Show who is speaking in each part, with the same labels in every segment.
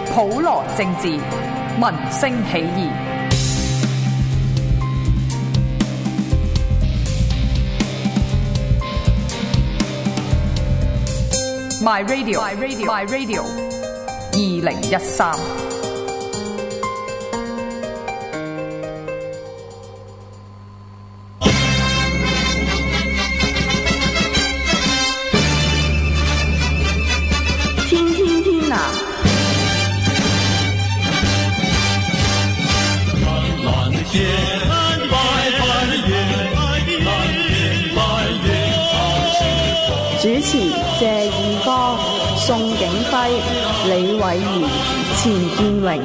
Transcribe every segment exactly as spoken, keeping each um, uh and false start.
Speaker 1: 普羅政治，民聲起義。My Radio, My Radio, My Radio， 二零一三。
Speaker 2: 天天天藍，主持謝義方、宋景輝、李偉賢、錢建榮。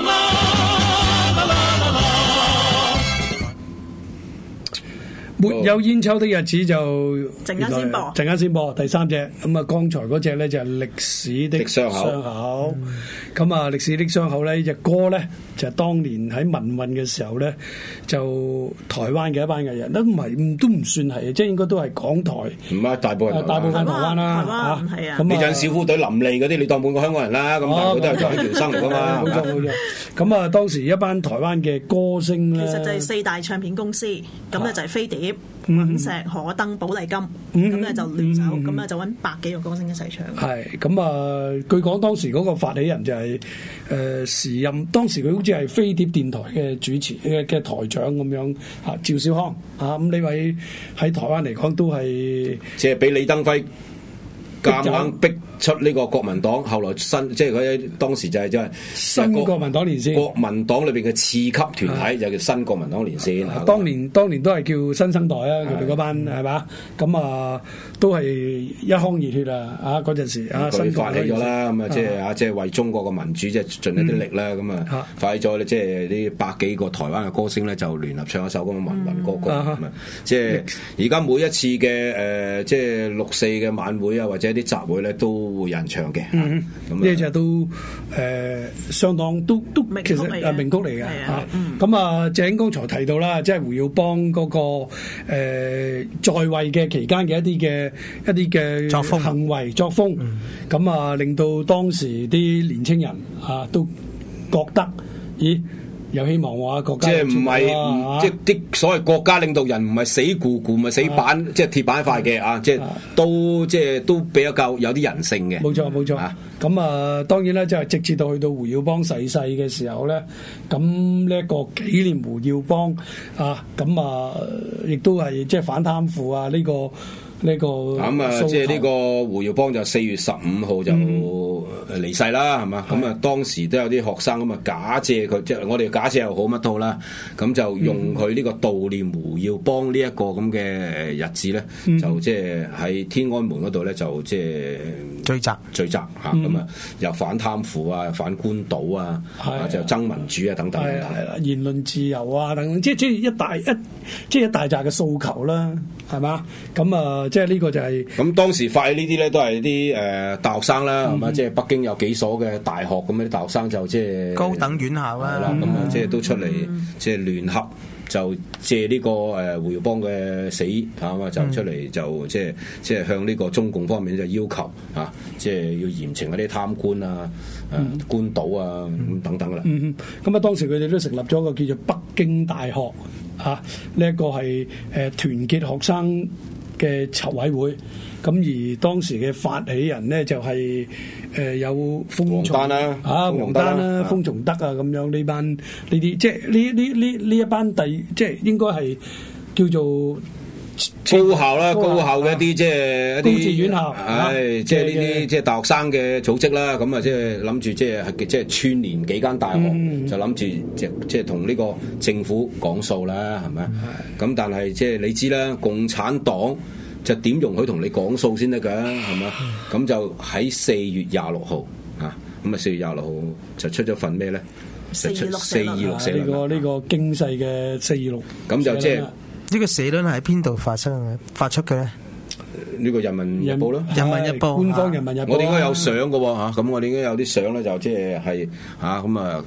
Speaker 3: 沒有煙抽的日子就
Speaker 4: 陣間先播，
Speaker 3: 陣間先播第三隻。咁啊，剛才嗰隻咧就係歷史的傷口。咁啊，歷史的傷口咧呢隻歌咧就係當年喺民運嘅時候咧，就台灣嘅一班藝人都唔係，都唔算係，即係應該都係港台。
Speaker 5: 唔係大部分，
Speaker 3: 大部分台灣啦，
Speaker 4: 嚇。係啊。
Speaker 3: 咁
Speaker 5: 你陣小虎隊林莉嗰啲，你當半個香港人啦。咁但係佢都係台灣原生嚟㗎嘛。
Speaker 3: 冇錯冇錯。咁啊，當時一班台灣嘅歌星咧，
Speaker 4: 其實就係四大唱片公司，咁咧就係飛碟、滾石、可登、寶麗金，咁咧就聯手，咁咧就揾百幾個歌星一齊唱。
Speaker 3: 係咁啊！據講當時嗰個發起人就係誒時任，當時佢好似係飛碟電台嘅主持嘅嘅台長咁樣啊，趙少康啊，咁呢位喺台灣嚟講都係
Speaker 5: 即係俾李登輝夾硬逼出呢個國民黨，後來新即係佢當時就係即係
Speaker 3: 新國民黨連線，
Speaker 5: 國民黨裏邊嘅次級團體就叫新國民黨連線。
Speaker 3: 當年當年都係叫新生代啊，佢哋嗰班係嘛？咁啊都係一腔熱血啊！啊嗰陣時啊，
Speaker 5: 佢發起咗啦，咁啊即係啊即係為中國嘅民主即係盡一啲力啦，咁啊發起咗咧，即係啲百幾個台灣嘅歌星咧就聯合唱一首咁嘅民運歌曲，咁啊即係而家每一次嘅誒即係六四嘅晚會啊，或者啲集會咧都會有人唱嘅，咁
Speaker 3: 呢隻都誒相當都都其實係名曲嚟嘅嚇。咁啊，鄭剛才提到啦，即係胡耀邦嗰個誒在位嘅期間嘅一啲嘅一啲嘅行為作風，咁啊令到當時啲年青人啊都覺得咦有希望喎，國家
Speaker 5: 即係唔係即係啲所謂國家領導人唔係死咕咕，唔係死板，即係鐵板一塊嘅啊！即係都即係都比較夠有啲人性嘅。
Speaker 3: 冇錯冇錯。咁啊，當然啦，即係直至到去到胡耀邦逝世嘅時候咧，咁呢一個紀念胡耀邦啊，咁啊，亦都係即係反貪腐啊呢個。呢個
Speaker 5: 咁啊，即係呢個胡耀邦就四月十五號就離世啦，係嘛？咁啊，當時都有啲學生咁啊，假借佢，即係我哋假借又好乜都好啦，咁就用佢呢個悼念胡耀邦呢一個咁嘅日子咧，就即係喺天安門嗰度咧，就即係
Speaker 6: 聚集
Speaker 5: 聚集嚇，咁啊又反貪腐啊，反官倒啊，就爭民主啊等等。
Speaker 3: 係啦，言論自由啊等等，即係即係一大一即係一大紮嘅訴求啦，係嘛？咁啊。即係呢個就係、是、
Speaker 5: 咁當時發起呢啲咧，都係啲誒大學生啦，係嘛、嗯？即係北京有幾所嘅大學咁啲大學生就即係
Speaker 6: 高等院校啦，
Speaker 5: 咁啊，即係都出嚟即係聯合，就借呢個誒胡耀邦嘅死嚇嘛，就出嚟就即係即係向呢個中共方面就要求嚇，即係要嚴懲嗰啲貪官啊、誒、嗯、官倒啊咁等等啦。
Speaker 3: 嗯咁啊，當時佢哋都成立咗一個叫做北京大學嚇，呢、啊、一、這個係誒團結學生嘅籌委會，咁而當時嘅發起人呢，就係、是、誒、呃、有封從
Speaker 5: 啦，
Speaker 3: 啊王丹啦、封從德啊咁樣呢班呢啲，即係呢呢呢呢一班第即係應該係叫做
Speaker 5: 高校啦，高校嘅一啲即係一啲
Speaker 3: 高職院校，
Speaker 5: 係即係呢啲即係大學生嘅組織啦。咁啊，即係諗住即係係即係串聯幾間大學，嗯、就諗住即即係同呢個政府講數啦，係咪？咁但係即係你知啦，共產黨就點容許同你講數先得㗎，係咪？咁就喺四月廿六號啊，咁啊四月廿六號就出咗份咩咧？
Speaker 4: 四二六
Speaker 5: 四二六社論
Speaker 3: 呢個呢個經濟嘅四二六，
Speaker 5: 咁就即係。
Speaker 6: 呢個社論係喺邊度發生嘅？發出嘅咧？
Speaker 5: 呢個人民日報咯，
Speaker 6: 人民日報
Speaker 3: 官方人民日報。
Speaker 5: 我哋應該有相嘅喎嚇，咁我哋應該有啲相咧，就即係係嚇咁啊，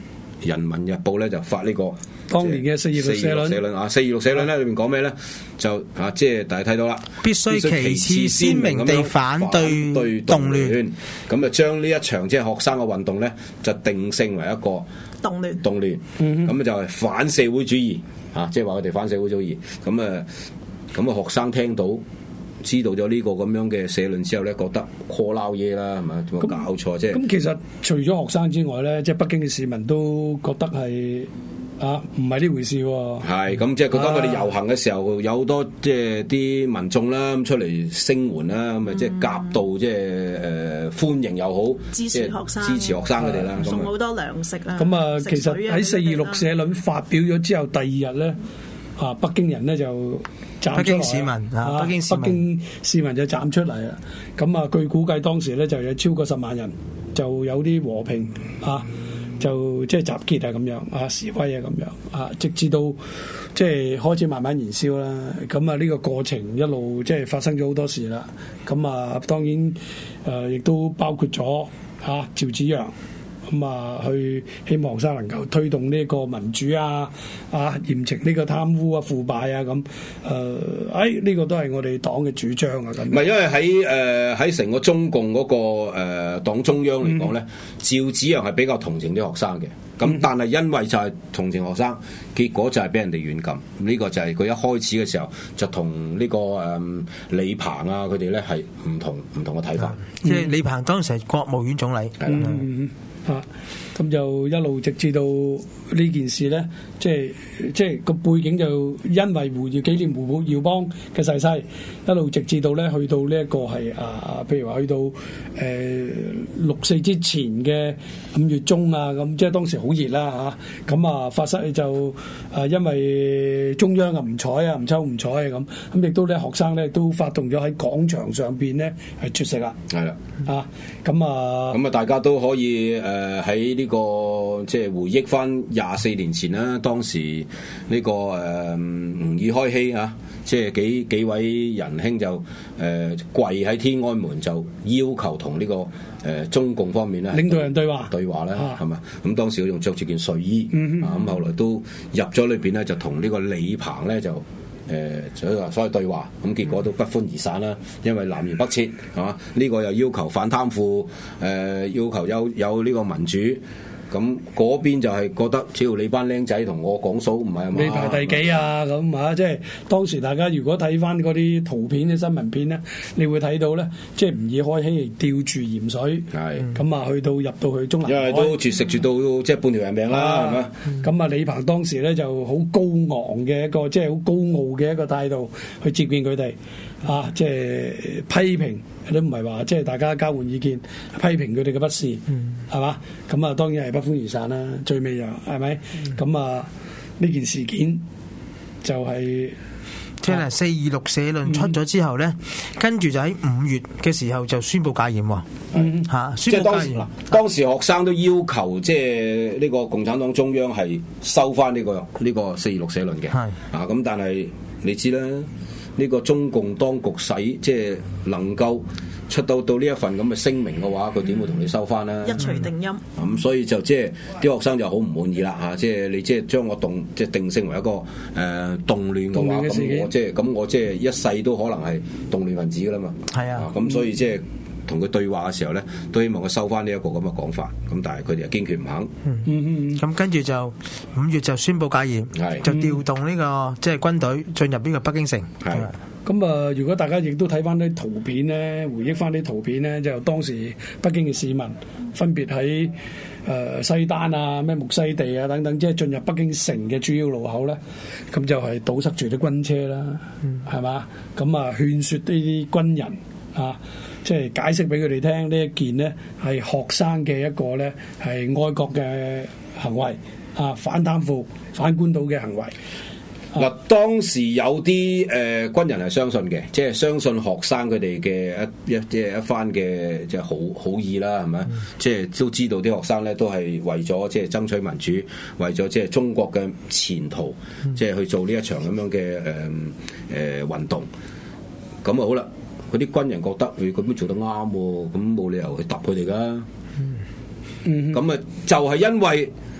Speaker 5: 人民日報咧就發呢、這個
Speaker 3: 當年嘅四二六社論
Speaker 5: 社論啊，四二六社論咧裏面講咩咧？就啊，即係大家睇到啦，
Speaker 6: 必須旗幟鮮明地反對
Speaker 5: 對
Speaker 6: 動亂，
Speaker 5: 咁就將呢一場即係學生嘅運動咧，就定性為一個
Speaker 4: 動亂，
Speaker 5: 動亂，咁、嗯、就係反社會主義啊，即係話佢哋反社會主義，咁啊，咁啊學生聽到。知道咗呢個咁樣嘅社論之後咧，覺得 call 撈嘢啦，係咪？有冇搞錯啫？
Speaker 3: 咁其實除咗學生之外咧，即係北京嘅市民都覺得係啊，唔係呢回事喎。係
Speaker 5: 咁，即係佢當佢哋遊行嘅時候，有好多即係啲民眾啦，咁出嚟聲援啦，咁啊即係夾道即係誒歡迎又好，
Speaker 4: 支持學生，
Speaker 5: 支持學生佢哋啦，
Speaker 4: 送好多糧食啦。
Speaker 3: 咁啊，其實喺四二六社論發表咗之後，第二日咧。啊！北京人咧就站出來，
Speaker 6: 北京市民啊，北京市民，
Speaker 3: 北京市民就站出嚟啦。咁啊，據估計當時咧就有超過十萬人，就有啲和平啊，就即係集結啊咁樣啊示威啊咁樣啊，直至到即係開始慢慢燃燒啦。咁啊，呢個過程一路即係發生咗好多事啦。咁啊，當然誒亦、呃、都包括咗啊趙紫陽。咁啊，去希望學生能夠推動呢個民主啊，啊嚴懲呢個貪污啊、腐敗啊咁。誒，誒、哎、呢、這個都係我哋黨嘅主張啊。咁
Speaker 5: 唔係因為喺誒喺成個中共嗰、那個誒、呃、黨中央嚟講咧，嗯、趙紫陽係比較同情啲學生嘅。咁、嗯、但係因為就係同情學生，結果就係俾人哋軟禁。呢、這個就係佢一開始嘅時候就同呢、這個誒、呃、李鵬啊佢哋咧係唔同唔同嘅睇法。
Speaker 6: 即係、嗯、李鵬當時係國務院總理。係啦。
Speaker 3: 嗯啊，咁就一路直至到呢件事咧，即係即係個背景就因為胡耀紀念胡耀邦嘅逝世，一路直至到咧去到呢一個係啊，譬如話去到誒、呃、六四之前嘅五月中啊，咁即係當時好熱啦嚇，咁啊發生就啊因為中央啊唔睬啊唔抽唔睬啊咁，咁亦都咧學生咧都發動咗喺廣場上邊咧係絕食啦，
Speaker 5: 係啦
Speaker 3: 啊咁啊
Speaker 5: 咁啊大家都可以誒。呃誒喺呢個即係回憶翻廿四年前啦，當時呢、這個誒吾爾開希啊，即係幾幾位仁兄就誒、呃、跪喺天安門就要求同呢、這個誒、呃、中共方面咧
Speaker 3: 領導人對話
Speaker 5: 對話咧係嘛？咁、啊、當時佢仲着住件睡衣、
Speaker 3: 嗯、
Speaker 5: 啊，咁後來都入咗裏邊咧就同呢個李鵬咧就誒所以話所謂對話，咁結果都不歡而散啦，因為南轅北轍係嘛？呢、這個又要求反貪腐，誒、呃、要求有有呢個民主。咁嗰邊就係覺得，只要你班僆仔同我講數，唔係嘛？
Speaker 3: 你排第幾啊？咁啊，即係當時大家如果睇翻嗰啲圖片、啲新聞片咧，你會睇到咧，即係吾爾開希吊住鹽水，係咁啊，去到入到去中南海，因為都絕食絕到即係半條人命啦，係嘛？咁啊，李鵬當時咧就好高昂嘅一個，即係好高傲嘅一個態度去接見佢哋。啊，即係批評，都唔係話即係大家交換意見，批評佢哋嘅不是，係嘛、嗯？咁啊，當然係不歡而散啦。最尾又係咪？咁、嗯、啊，呢件事件就係、是、
Speaker 6: 即係四二六社論出咗之後咧，嗯、跟住就喺五月嘅時候就宣布戒嚴喎。嗯，嚇，宣布戒嚴。當，
Speaker 5: 當時學生都要求即係呢個共產黨中央係收翻呢、這個呢、這個四二六社論嘅。係啊，咁但係你知啦。呢個中共當局使即係能夠出到到呢一份咁嘅聲明嘅話，佢點會同你收翻咧？
Speaker 4: 一錘定音。咁、
Speaker 5: 嗯、所以就即係啲學生就好唔滿意啦嚇，即係你即係將我動即係定性為一個誒、呃、動亂嘅話，咁我即係咁我即係一世都可能係動亂分子噶啦嘛。係啊，咁、啊、所以即係。同佢對話嘅時候咧，都希望佢收翻呢一個咁嘅講法，咁但係佢哋又堅決唔肯。
Speaker 6: 嗯嗯，咁跟住就五月就宣布戒嚴，係就調動呢、這個即係、就是、軍隊進入呢個北京城。係
Speaker 3: 咁啊！如果大家亦都睇翻啲圖片咧，回憶翻啲圖片咧，就當時北京嘅市民分別喺誒、呃、西單啊、咩木樨地啊等等，即係進入北京城嘅主要路口咧，咁就係堵塞住啲軍車啦，係嘛、嗯？咁啊，勸説呢啲軍人啊。即係解釋俾佢哋聽，呢一件呢係學生嘅一個呢係愛國嘅行為啊，反貪腐、反官倒嘅行為。
Speaker 5: 嗱、啊，當時有啲誒、呃、軍人係相信嘅，即係相信學生佢哋嘅一一即係一番嘅即係好好意啦，係咪？嗯、即係都知道啲學生咧都係為咗即係爭取民主，為咗即係中國嘅前途，嗯、即係去做呢一場咁樣嘅誒誒運動。咁啊好啦。嗰啲軍人覺得佢咁樣做得啱喎，咁冇理由去揼佢哋噶。咁啊、嗯，就係因為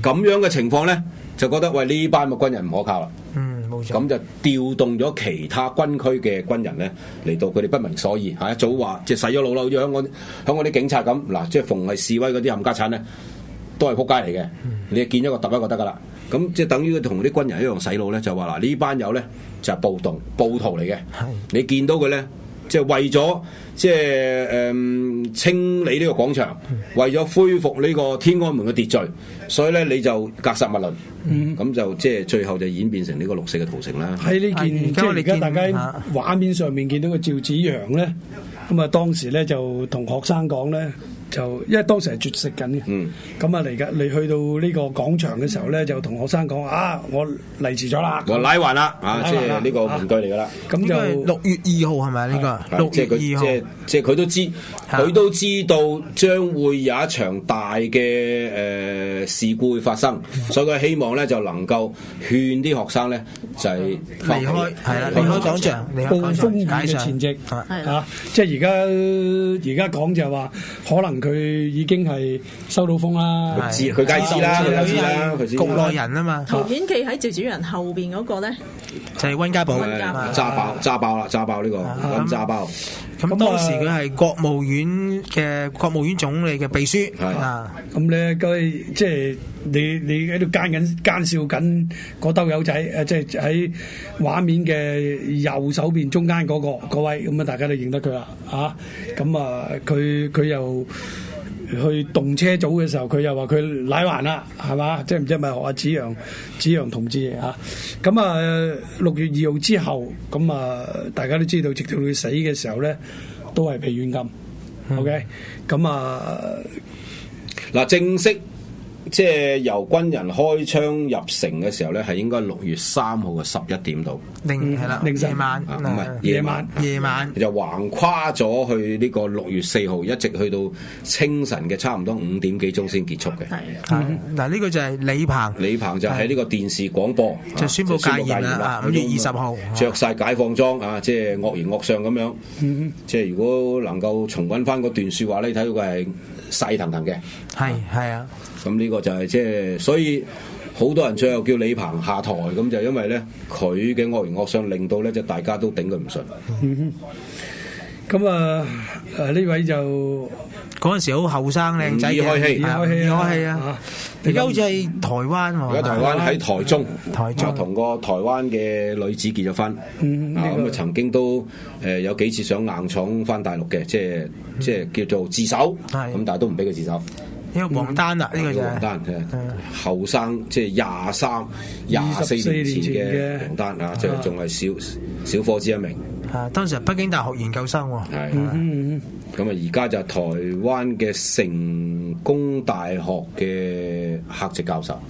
Speaker 5: 咁樣嘅情況咧，就覺得喂呢班嘅軍人唔可靠啦。
Speaker 6: 嗯，冇錯。
Speaker 5: 咁就調動咗其他軍區嘅軍人咧嚟到，佢哋不明所以嚇，一早話即係洗咗腦啦，好似香港香港啲警察咁嗱，即係逢係示威嗰啲冚家產咧，都係撲街嚟嘅。嗯、你見一個揼一個得噶啦。咁即係等於同啲軍人一樣洗腦咧，就話嗱呢班友咧就係、是、暴動暴徒嚟嘅。
Speaker 6: 係
Speaker 5: 你見到佢咧，即係為咗即係誒清理呢個廣場，為咗恢復呢個天安門嘅秩序，所以咧你就格殺勿論。咁、嗯、就即係最後就演變成呢個六四嘅屠城啦。
Speaker 3: 喺呢件即係而家大家畫面上面見到個趙紫陽咧，咁啊當時咧就同學生講咧。就因為當時係絕食緊嘅，咁啊嚟緊你去到呢個廣場嘅時候咧，就同學生講啊，我嚟遲咗啦，
Speaker 5: 我拉環啦，啊，即係呢個玩具嚟噶啦。
Speaker 6: 咁就六月二號係咪呢個？六月二號，即係即係佢都知，佢都知道將會有一場大嘅誒事故會發生，所以佢希望咧就能夠勸啲學生咧就係離開，係啦，離開廣場，
Speaker 3: 暴風雨嘅前夕嚇，即係而家而家講就係話可能。佢已經係收到風啦，
Speaker 5: 佢知佢梗係知啦，佢梗係知啦，佢知。
Speaker 6: 局內人啊嘛，
Speaker 4: 圖片企喺趙紫陽後邊嗰個咧，
Speaker 6: 就係温家寶，
Speaker 5: 揸爆揸爆啦，揸爆呢個温揸爆。
Speaker 6: 咁當時佢係國務院嘅國務院總理嘅秘書啊，
Speaker 3: 咁咧佢即係你你喺度奸緊奸笑緊嗰兜友仔，誒即係喺畫面嘅右手邊中間嗰個嗰位，咁啊大家都認得佢啦，啊咁啊佢佢又去動車組嘅時候，佢又話佢奶環啦，係嘛？即係唔知係咪學阿紫陽紫陽同志啊？咁啊六月二號之後，咁啊大家都知道，直到佢死嘅時候咧，都係被軟禁。嗯、OK，咁啊
Speaker 5: 嗱正式。即係由軍人開槍入城嘅時候咧，係應該六月三號嘅十一點度，
Speaker 6: 凌係啦，夜晚
Speaker 5: 唔係夜晚，
Speaker 6: 夜晚
Speaker 5: 就橫跨咗去呢個六月四號，一直去到清晨嘅差唔多五點幾鐘先結束嘅。
Speaker 6: 係嗱，呢個就係李鵬，
Speaker 5: 李鵬就喺呢個電視廣播
Speaker 6: 就宣布戒嚴啦。五月二十號
Speaker 5: 着晒解放裝啊，即係惡形惡相咁樣。嗯、即係如果能夠重溫翻嗰段説話咧，你睇到佢係勢騰騰嘅。
Speaker 6: 係係啊。
Speaker 5: 咁呢個就係即係，所以好多人最後叫李鵬下台，咁就因為咧佢嘅惡形惡相令到咧，即係大家都頂佢唔順。
Speaker 3: 咁啊誒呢位就
Speaker 6: 嗰陣時好後生靚仔嘅，
Speaker 5: 開戲
Speaker 6: 開戲開戲啊！而家好似係台灣喎，
Speaker 5: 而家台灣喺台中，
Speaker 6: 台中
Speaker 5: 同個台灣嘅女子結咗婚。啊咁啊曾經都誒有幾次想硬闖翻大陸嘅，即係即係叫做自首，咁但係都唔俾佢自首。
Speaker 6: 呢個王丹啊，呢個就係
Speaker 5: 王丹嘅後生，即係廿三、廿四年前嘅王丹啊，即係仲係小小伙子一名。
Speaker 6: 啊，當時係北京大學研究生喎。
Speaker 5: 係，咁啊而家就係台灣嘅成功大學嘅客席教授。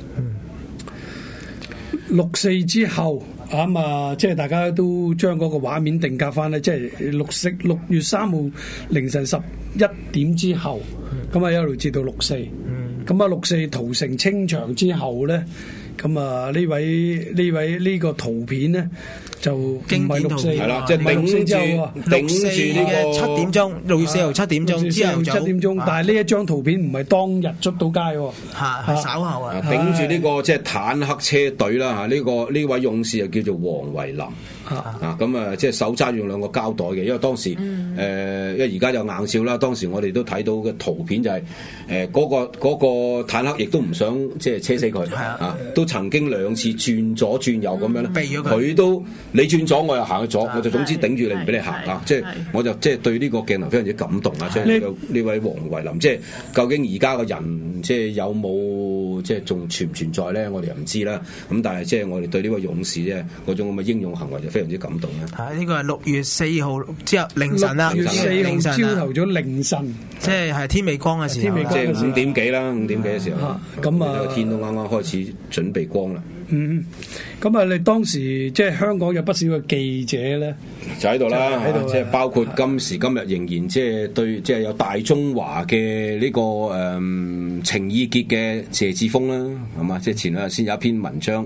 Speaker 3: 六四之後啊嘛，即係大家都將嗰個畫面定格翻咧，即係六四六月三號凌晨十一點之後。咁啊一路至到六四，咁啊六四屠城清場之後咧，咁啊呢位呢位呢個圖片咧就唔係六四，
Speaker 5: 係啦，即係頂住頂住呢個
Speaker 6: 七點鐘，六月四號七點鐘之後
Speaker 3: 七點鐘，但係呢一張圖片唔係當日出到街喎，
Speaker 6: 係稍後啊，
Speaker 5: 頂住呢個即係坦克車隊啦嚇，呢個呢位勇士就叫做黃維林。啊咁啊，即係手揸住兩個膠袋嘅，因為當時誒、嗯呃，因為而家就硬照啦。當時我哋都睇到嘅圖片就係誒嗰個嗰、嗰個坦克，亦都唔想即係車死佢、嗯、啊，都曾經兩次轉左轉右咁樣咧，避咗佢。佢都你轉左，我又行去左，我就總之頂住你唔俾你行啊！即係我就即係對呢個鏡頭非常之感動啊！即係呢位黃維林，即係究竟而家個人即係有冇即係仲存唔存在咧？我哋又唔知啦。咁但係即係我哋對呢位勇士咧嗰種咁嘅英勇行為就非常之感動啦！
Speaker 6: 啊，呢個係六月四號之後凌晨啦，
Speaker 3: 六月四號朝頭早凌晨，
Speaker 6: 即係係天未光嘅時候，
Speaker 5: 即係五點幾啦，五點幾嘅時候，
Speaker 3: 咁啊，
Speaker 5: 個天都啱啱開始準備光啦。
Speaker 3: 嗯，咁啊，你當時即係香港有不少嘅記者咧，
Speaker 5: 就喺度啦，喺度，即係包括今時今日仍然即係對，即係有大中華嘅呢個誒情意結嘅謝志峰啦，係嘛？即係前兩日先有一篇文章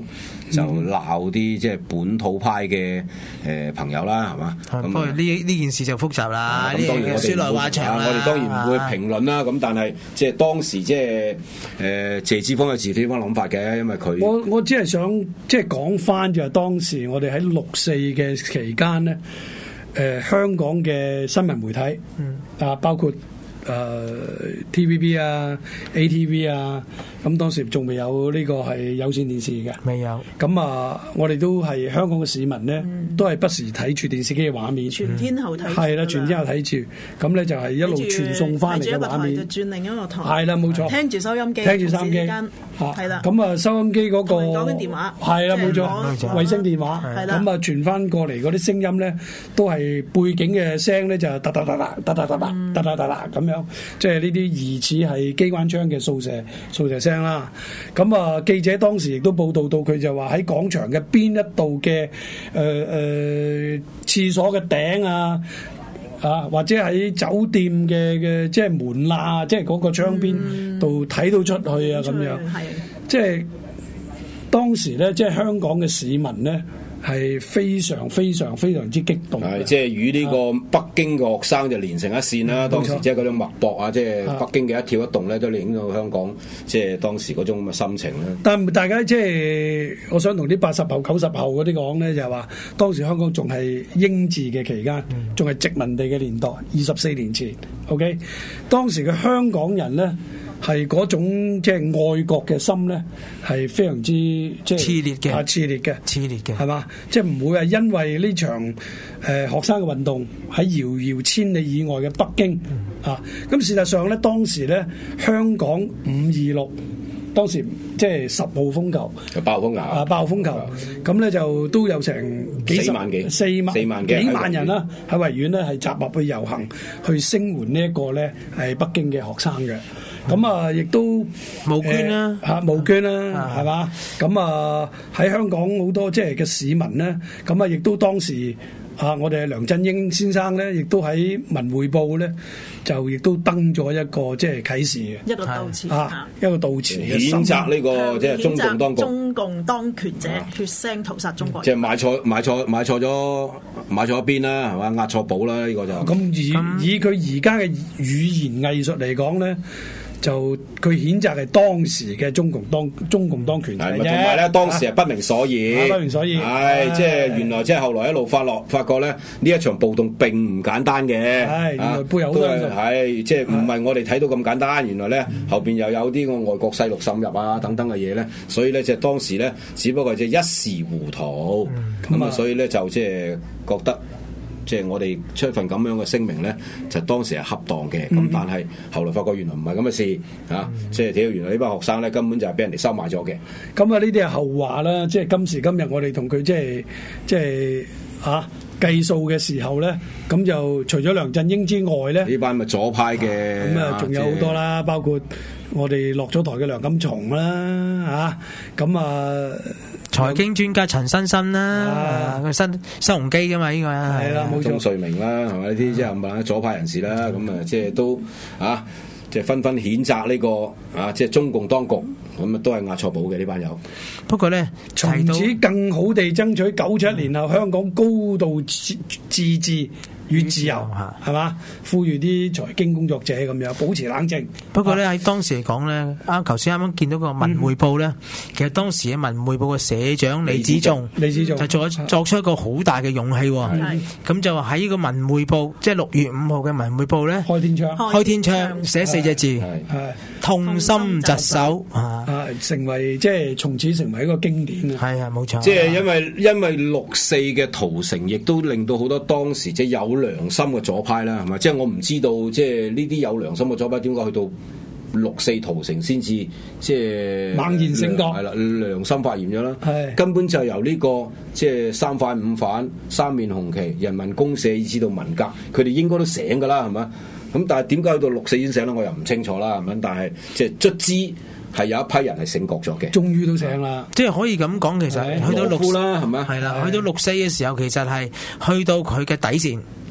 Speaker 5: 就鬧啲即係本土派嘅誒朋友啦，係嘛？咁
Speaker 7: 不過呢呢件事就複雜啦，
Speaker 5: 咁當然我哋
Speaker 7: 說來話長啦，
Speaker 5: 我哋當然唔會評論啦。咁但係即係當時即係誒謝志峰有自己方諗法嘅，因為佢
Speaker 3: 我我只係想即係講翻就係當時我哋喺六四嘅期間咧，誒、呃、香港嘅新聞媒體、嗯、啊包括。誒、呃、T V B 啊 A T V 啊，咁當時仲未有呢個係有線電視嘅，
Speaker 7: 未有。
Speaker 3: 咁啊，我哋都係香港嘅市民咧，嗯、都係不時睇住電視機嘅畫面，
Speaker 4: 全天候睇，
Speaker 3: 係啦，全天候睇住，咁咧就係一路傳送翻嚟嘅畫面，
Speaker 4: 就轉另一個台，
Speaker 3: 係啦，冇錯，
Speaker 4: 聽住收音機，
Speaker 3: 聽住收音機，
Speaker 4: 係啦，
Speaker 3: 咁啊收音機嗰、那個
Speaker 4: 講緊電話，
Speaker 3: 係啦，冇錯，衛星電話，咁啊傳翻過嚟嗰啲聲音咧，都係背景嘅聲咧就係嗒嗒嗒嗒嗒嗒嗒嗒嗒嗒嗒咁樣，即係呢啲疑似係機關槍嘅掃射掃射聲啦。咁啊記者當時亦都報道到佢就話喺廣場嘅邊一度嘅誒誒廁所嘅頂啊。啊，或者喺酒店嘅嘅即係門罅，即係嗰個窗邊度睇到出去啊，咁、嗯、樣，即係當時咧，即係香港嘅市民咧。係非常非常非常之激動，
Speaker 5: 係即係與呢個北京嘅學生就連成一線啦。當時即係嗰種脈搏啊，即係北京嘅一跳一動咧，都影響到香港即係當時嗰種咁嘅心情啦。
Speaker 3: 但係大家即係我想同啲八十後、九十後嗰啲講咧，就係話當時香港仲係英治嘅期間，仲係殖民地嘅年代，二十四年前。OK，當時嘅香港人咧。係嗰種即係愛國嘅心咧，係非常之即係
Speaker 7: 熾烈嘅，
Speaker 3: 啊熾烈嘅，
Speaker 7: 熾烈嘅，
Speaker 3: 係嘛？即係唔會係因為呢場誒、呃、學生嘅運動喺遙遙千里以外嘅北京、嗯、啊。咁事實上咧，當時咧香港五二六，當時即係十號風球，
Speaker 5: 爆風球
Speaker 3: 啊，爆風球，咁咧就都有成幾十
Speaker 5: 四萬幾
Speaker 3: 四萬
Speaker 5: 四萬
Speaker 3: 幾萬人啦，喺維園咧係集合去遊行，去聲援呢一個咧係北京嘅學生嘅。咁啊，亦都
Speaker 7: 募捐啦，
Speaker 3: 嚇募捐啦，係嘛？咁啊，喺香港好多即係嘅市民咧，咁啊，亦都當時啊，我哋梁振英先生咧，亦都喺《文匯報》咧，就亦都登咗一個即係啟示嘅
Speaker 4: 一個悼詞
Speaker 3: 啊，一個悼詞
Speaker 5: 譴責呢個即係中共當局，
Speaker 4: 中共當權者血腥屠殺中國人，
Speaker 5: 即係買錯買錯買錯咗買錯一邊啦，係嘛？押錯寶啦，呢個就
Speaker 3: 咁以以佢而家嘅語言藝術嚟講咧。就佢譴責係當時嘅中共當中共當權者啫，
Speaker 5: 同埋咧當時係不明所以，
Speaker 3: 啊、不明所以，
Speaker 5: 係即係原來即係後來一路發落發覺咧，呢一場暴動並唔簡單嘅，
Speaker 3: 係原來背後好多
Speaker 5: 係即係唔係我哋睇到咁簡單，原來咧後邊又有啲個外國勢力滲入啊等等嘅嘢咧，所以咧即係當時咧只不過即係一時糊塗，咁啊、嗯、所以咧就即係覺得。即係我哋出一份咁樣嘅聲明咧，就當時係恰當嘅。咁、嗯、但係後來發覺原來唔係咁嘅事嚇，嗯、即係睇原來呢班學生咧根本就係俾人哋收買咗嘅。
Speaker 3: 咁啊，呢啲係後話啦。即係今時今日我哋同佢即係即係嚇計數嘅時候咧，咁就除咗梁振英之外咧，
Speaker 5: 呢班咪左派嘅。
Speaker 3: 咁啊，仲有好多啦，包括我哋落咗台嘅梁錦松啦嚇，咁啊。
Speaker 7: 財經專家陳新新啦，佢新新鴻基噶嘛呢個
Speaker 3: 係啦，冇錯。
Speaker 5: 鐘瑞明啦，係咪呢啲即係問下左派人士啦？咁啊，即係都啊，即係紛紛譴責呢個啊，即係中共當局，咁啊都係押錯寶嘅呢班友。
Speaker 7: 不過咧，
Speaker 3: 從此更好地爭取九七年後香港高度自治與自由，係嘛？呼籲啲財經工作者咁樣保持冷靜。
Speaker 7: 不過咧喺當時嚟講咧，啱頭先啱啱見到個文匯報咧，嗯、其實當時嘅文匯報嘅社長李子仲，
Speaker 3: 李子仲
Speaker 7: 就作作出一個好大嘅勇氣，咁、嗯、就喺呢個文匯報，即係六月五號嘅文匯報咧，
Speaker 3: 開天窗，
Speaker 7: 開天窗寫四隻字，係痛心疾首啊！
Speaker 3: 成為即係從此成為一個經典啊！
Speaker 7: 係啊，冇錯。
Speaker 5: 即係因為因為六四嘅屠城，亦都令到好多當時即係有良心嘅左派啦，係咪？即係我唔知道，即係呢啲有良心嘅左派點解去到六四屠城先至即係
Speaker 3: 猛然醒覺，
Speaker 5: 係啦，良心發現咗啦，
Speaker 3: 係
Speaker 5: 根本就由呢個即係三反五反、三面紅旗、人民公社以至到文革，佢哋應該都醒噶啦，係咪？咁但係點解去到六四先醒咧？我又唔清楚啦，係咪？但係即係卒之係有一批人係醒覺咗嘅，
Speaker 3: 終於都醒啦。
Speaker 7: 即係可以咁講，其實去到六
Speaker 5: 啦，係咪？
Speaker 7: 係啦，去到六四嘅時候，其實係去到佢嘅底線。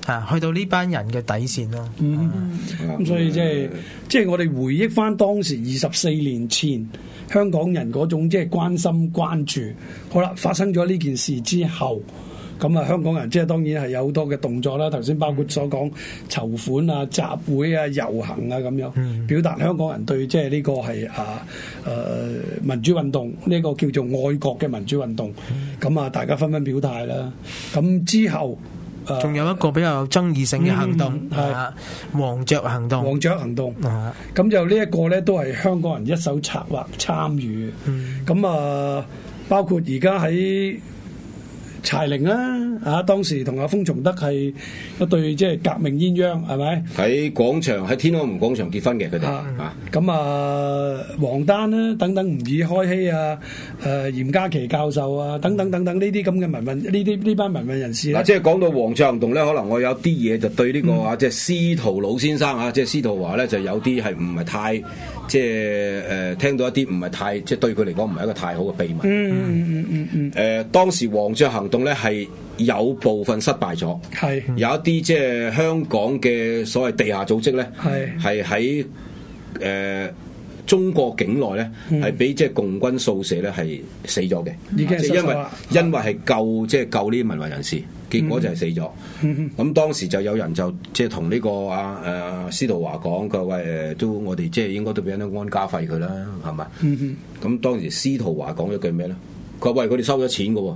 Speaker 7: 啊，去到呢班人嘅底線咯。
Speaker 3: 嗯，咁所以即係即係我哋回憶翻當時二十四年前香港人嗰種即係關心關注。好啦，發生咗呢件事之後。咁啊，香港人即係當然係有好多嘅動作啦。頭先包括所講籌款啊、集會啊、遊行啊咁樣，嗯、表達香港人對即係呢個係啊誒、呃、民主運動呢、呢個叫做愛國嘅民主運動。咁啊、嗯，大家紛紛表態啦。咁之後
Speaker 7: 仲、呃、有一個比較爭議性嘅行動係、嗯、黃雀行動。
Speaker 3: 黃雀行動。咁、啊、就呢一個咧，都係香港人一手策劃參與。咁啊、嗯呃，包括而家喺柴玲啦，啊當時同阿封從德係一對即係革命鴛鴦，係咪？喺
Speaker 5: 廣場喺天安門廣場結婚嘅佢哋啊，
Speaker 3: 咁啊王丹啦，等等吳爾開希啊，誒嚴家琪教授啊，等等等等呢啲咁嘅民運呢啲呢班民運人士咧。
Speaker 5: 嗱，即係講到黃雀行動咧，可能我有啲嘢就對呢、這個啊，嗯、即係司徒老先生啊，即係司徒華咧，就有啲係唔係太即係誒、呃、聽到一啲唔係太即係對佢嚟講唔係一個太好嘅秘密。嗯嗯嗯嗯嗯。誒、呃、當時黃雀行動咧係有部分失敗咗，係是有一啲即係香港嘅所謂地下組織咧，係係喺誒中國境內咧係俾即係共軍掃射咧係死咗嘅，即係因為因為係救即係、就是、救呢啲民運人士，結果就係死咗。咁、嗯嗯、當時就有人就即係同呢個啊誒、啊、司徒華講，佢話誒都我哋即係應該都俾人安家費佢啦，係咪？咁、嗯嗯、當時司徒華講咗句咩咧？佢話喂，佢哋收咗錢嘅喎。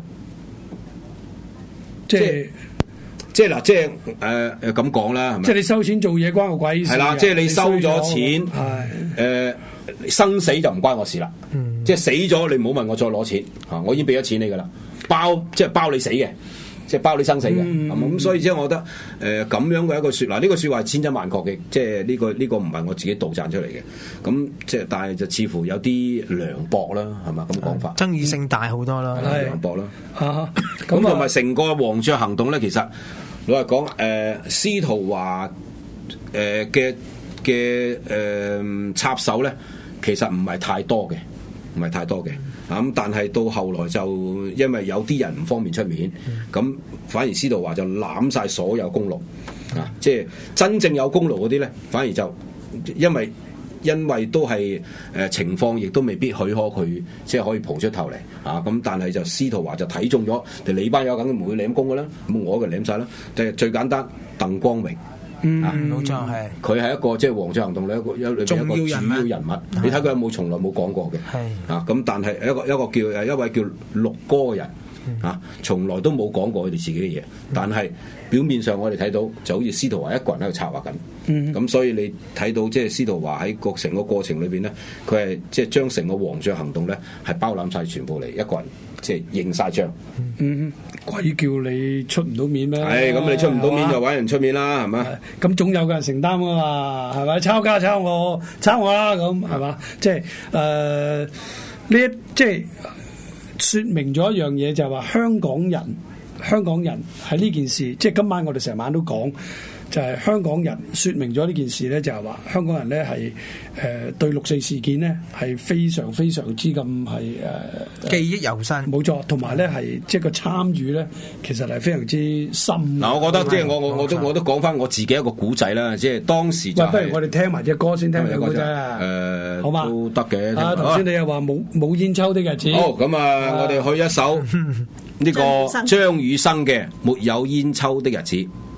Speaker 5: 即係即係嗱，即係誒誒咁講啦，係咪？即係你收錢做嘢關我鬼事。係啦，即係你收咗錢，係誒生死就唔關我事啦。嗯、即係死咗，你唔好問我再攞錢嚇，我已經俾咗錢你噶啦，包即係包你死嘅，即係包你生死嘅。咁、嗯嗯、所以即係我覺得誒咁、呃、樣嘅一個説嗱，呢、這個説話係千真萬確嘅，即係呢、這個呢、這個唔係我自己杜撰出嚟嘅。咁即係但係就似乎有啲涼薄啦，係嘛咁講法？爭議性大好多啦，係涼薄啦。咁同埋成個黃雀行動咧，其實老實講，誒、呃、司徒華誒嘅嘅誒插手咧，其實唔係太多嘅，唔係太多嘅。咁、嗯、但係到後來就因為有啲人唔方便出面，咁、嗯、反而司徒華就攬晒所有功勞啊！即係真正有功勞嗰啲咧，反而就因為。因為都係誒、呃、情況，亦都未必許可佢即係可以蒲出頭嚟啊！咁但係就司徒華就睇中咗，你班友梗唔會舐功嘅啦，咁我嘅舐晒啦。就係最簡單，鄧光榮，嗯，冇錯係，佢係一個即係黃雀行動咧一個一個主要人物。你睇佢有冇從來冇講過嘅？係啊，咁但係一個一個叫誒一位叫陸哥嘅人。啊！從來都冇講過佢哋自己嘅嘢，但係表面上我哋睇到就好似司徒華一個人喺度策劃緊，咁、嗯、所以你睇到即係司徒華喺個成個過程裏邊咧，佢係即係將成個黃雀行動咧係包攬晒全部嚟，一個人即係認晒帳。嗯，鬼叫你出唔到面咩？係咁，你出唔到面就揾人出面啦，係嘛？咁總有個人承擔噶嘛，係咪？抄家抄我，抄我啦，咁係嘛？即係誒呢一即係。説明咗一樣嘢就係話香港人，香港人喺呢件事，即係今晚我哋成晚都講，就係、是、香港人説明咗呢件事咧，就係話香港人咧係誒對六四事件咧係非常非常之咁係誒記憶猶新，冇錯，同埋咧係即係個參與咧，其實係非常之深。嗱，我覺得即係我我我都我都講翻我自己一個古仔啦，即係當時就係、是、不如我哋聽埋隻歌先，聽埋隻古仔啊，誒好嘛都得嘅。啊，頭先你又話冇冇煙抽的日子，好咁啊，啊我哋去一首呢個張雨生嘅《沒有煙抽的日子》。